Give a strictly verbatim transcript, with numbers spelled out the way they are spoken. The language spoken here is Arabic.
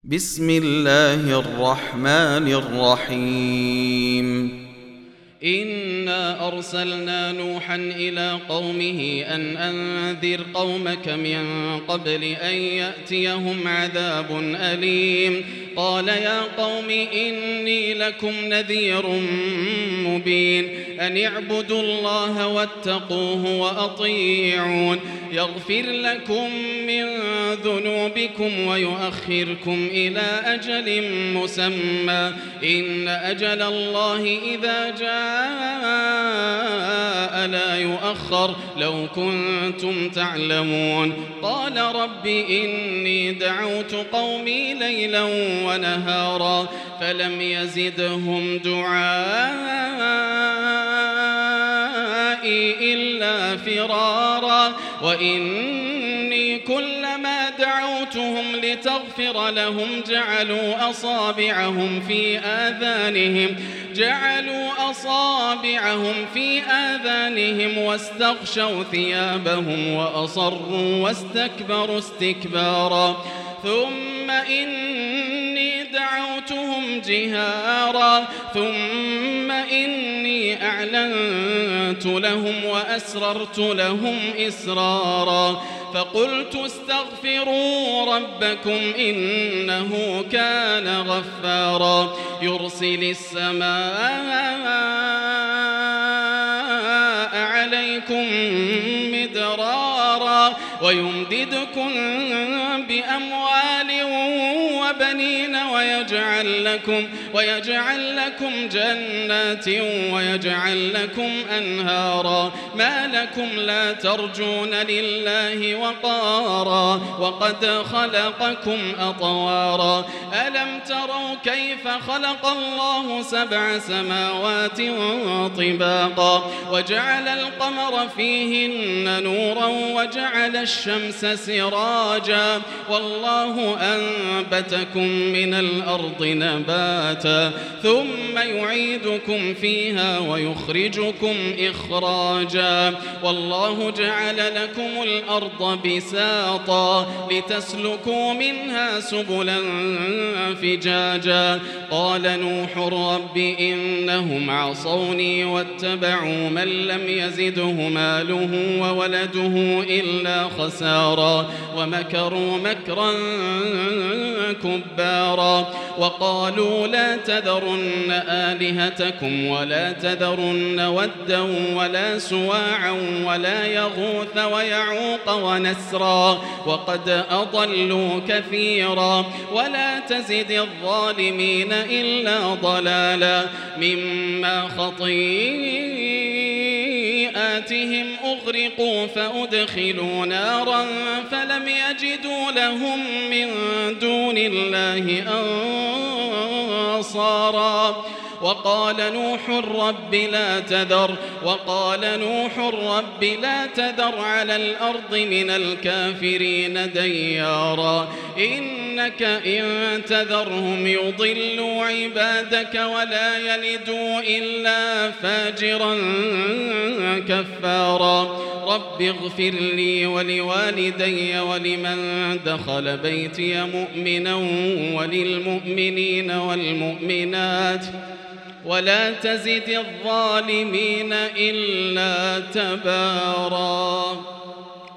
بسم الله الرحمن الرحيم إنا أرسلنا نوحا إلى قومه أن أنذر قومك من قبل أن يأتيهم عذاب أليم قال يا قوم إني لكم نذير مبين أن اعبدوا الله واتقوه وأطيعون يغفر لكم من ذنوبكم ويؤخركم إلى أجل مسمى إن أجل الله إذا جاء لا يؤخر لو كنتم تعلمون قال رب إني دعوت قومي ليلا ونهارا فلم يزدهم دعائي إلا فرارا وإني كلما دعوتهم لتغفر لهم جعلوا أصابعهم في آذانهم جعلوا أصابعهم في آذانهم واستغشوا ثيابهم وأصروا واستكبروا استكبارا ثم إني دعوتهم جهارا ثم إني أعلنت لهم وأسررت لهم إسرارا فقلت استغفروا ربكم إنه كان غفارا يرسل السماء عليكم مدرارا ويمددكم بأموال وبنين ويجعل لكم, ويجعل لكم جنات ويجعل لكم أنهارا ما لكم لا ترجون لله وقارا وقد خلقكم أطوارا ألم تروا كيف خلق الله سبع سماوات طباقا وجعل القمر فيهن نورا وجعل الشمس سراجا والله أنبتكم من الأرض نباتا ثم يعيدكم فيها ويخرجكم إخراجا والله جعل لكم الأرض بساطا لتسلكوا منها سبلا فجاجا قال نوح رب إنهم عصوني واتبعوا من لم يزده ماله وولده إلا خسارا ومكروا مكرا كبارا وقالوا لا تذرن آلهتكم ولا تذرن ودا ولا سواعا ولا يغوث ويعوق ونسرا وقد أضلوا كثيرا ولا تزد الظالمين إلا ضلالا مما خطيئاتهم أغرقوا فأدخلوا نارا فلم يجدوا لهم من دون الله أنصارا وقال نوح رب لا تذر وقال نوح رب لا تذر على الأرض من الكافرين ديارا إنك إن تذرهم يضلوا عبادك ولا يلدوا إلا فاجرا كفارا رب اغفر لي ولوالدي ولمن دخل بيتي مؤمنا وللمؤمنين والمؤمنات ولا تزد الظالمين إلا تبارا.